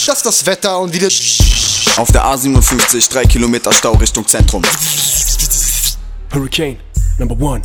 das ist das Wetter und wieder auf der A57, 3 Kilometer Stau Richtung Zentrum. Hurricane, number one.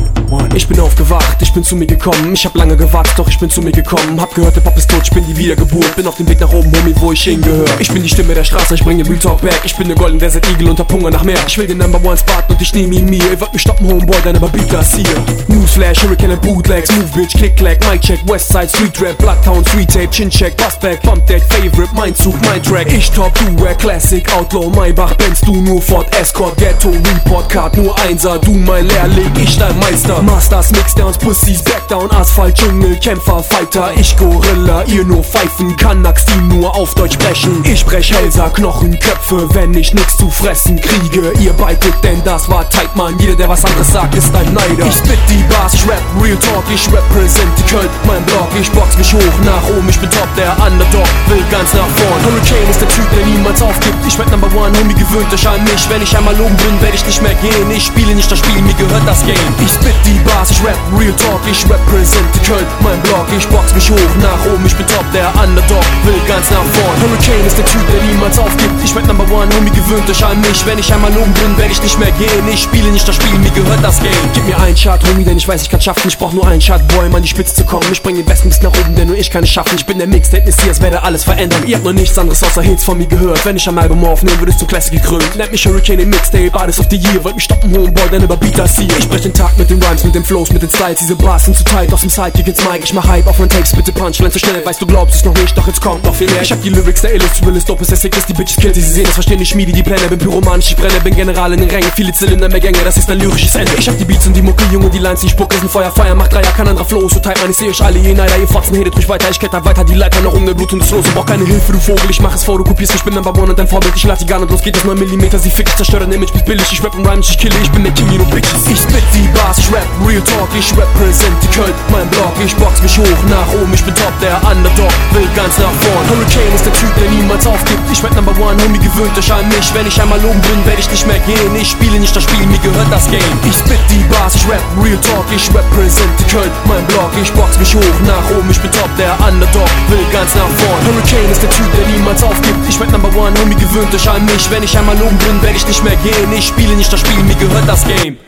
Ich bin aufgewacht, ich bin zu mir gekommen. Ich hab lange gewartet, doch ich bin zu mir gekommen. Hab gehört, der Pop ist tot, ich bin die Wiedergeburt. Bin auf dem Weg nach oben, Homie, wo ich hingehöre. Ich bin die Stimme der Straße, ich bringe Real Talk back. Ich bin der Golden Desert Eagle und hab Hunger nach mehr. Ich will den Number One Spot und ich nehm ihn mir. Ihr wollt mich stoppen, Homeboy, dein aber Beat das hier. Newsflash, Hurricane and Bootlegs, Move Bitch, Click Clack, Mic Check, Westside, Street Rap, Bloodtown, Street Tape, Chin Check, Bassback, Pump Deck, Favorite, mein Zug, mein Track. Ich Top, du Rap, Classic, Outlaw, Maybach, Benz, du nur Ford, Escort, Ghetto, Report Card, nur Einser, du mein Lehrling, ich dein Meister. Masters, Mixdowns, Pussies, Backdown, Asphalt, Dschungel, Kämpfer, Fighter, ich Gorilla, ihr nur pfeifen, Kanaks, die nur auf Deutsch sprechen. Ich brech Hälser, Knochen, Köpfe, wenn ich nix zu fressen kriege. Ihr beitet, denn das war tight, man. Jeder, der was anderes sagt, ist ein Neider. Ich spit die Bars, ich rap Real Talk, ich represent die Köln, mein Block, ich box mich hoch nach oben, ich bin top, der Underdog, will ganz nach vorn. Hurricane ist der Typ, der niemals aufgibt. Ich werd Number One, Homie, gewöhnt euch an mich. Wenn ich einmal oben bin, werd ich nicht mehr gehen. Ich spiele nicht das Spiel, mir gehört das Game. Ich spit die Bars, ich rap Real Talk, ich represent die Köln, mein Block, ich box mich hoch nach oben, ich bin top, der Underdog, will ganz nach vorn. Hurricane ist der Typ, der niemals aufgibt. Ich werd Number One, Homie, gewöhnt euch an mich. Wenn ich einmal oben bin, werd ich nicht mehr gehen. Ich spiele nicht das Spiel, mir gehört das Game. Gib mir einen Chart, Homie, denn ich weiß, ich kann schaffen. Ich brauch nur einen Chart, Boy, um an die Spitze zu kommen. Ich bring den Besten bis nach oben, denn nur ich kann es schaffen. Ich bin der Mixtape, ist hier, es werde alles verändern. Ihr habt noch nichts anderes außer Hits von mir gehört. Wenn ich am Album aufnehmen, würdest du Classic gekrönt. Nennt mich Hurricane im Mixtape, Artist of the Year. Wollt mich stoppen, Homeboy, denn überbeat das hier. Ich brech den Tag mit den Rhymes, mit den Flows, mit den Styles. Diese Bars sind zu tight, aus dem Sidekick ins Mic. Ich mach Hype auf meinen Takes, bitte Punchline zu schnell. Weißt du, glaubst es noch nicht, doch jetzt kommt noch viel mehr. Ich hab die Lyrics, der Illus, Willis, Dopes, der Sick ist. Die Bitches killt, sie sehen, es verstehen, ich schmiede die Pläne. Bin pyromanisch, ich brenne, bin General in den Rängen. Viele Zylinder, mehr Gänge, das ist ein lyrisches Ende. Ich hab die Beats und die Mucke, Junge, die Lines, die Spucke ist ein Feuer, macht Dreier, kein anderer Flow, so tight, man, ich seh euch alle, je neider, ihr Fotzen, hedet ruhig weiter, ich kletter weiter, die Leiter nach oben, der Blut und das Los, und brauch keine Hilfe, du Vogel, ich mach es vor, du kopierst, ich bin Number One und dein Vorbild, ich lad die Gun und los geht es 9 mm, sie fick, ich zerstöre dein Image, bis billig, ich rap und rhyme, ich kille, ich bin der King, you know Bitches. Ich spit die Bars, ich rap Real Talk, ich represent die Köln, mein Block, ich box mich hoch nach oben, ich bin top, der Underdog, will ganz nach vorn. Hurricane ist der Typ, der niemals aufgibt. Ich werd Number One, Homie, gewöhnt euch an mich. Wenn ich einmal oben bin, werd ich nicht mehr gehen. Ich spiele nicht das Spiel, mir gehört das Game. Ich spit die Bars, ich rap Real Talk, ich represent die Köln, mein Block, ich box mich hoch nach oben, ich bin top, der Underdog, will ganz nach vorn. Hurricane ist der Typ, der niemals aufgibt. Ich werd Number One, Homie, gewöhnt euch an mich. Wenn ich einmal oben bin, werd ich nicht mehr gehen. Ich spiele nicht das Spiel, mir gehört das Game.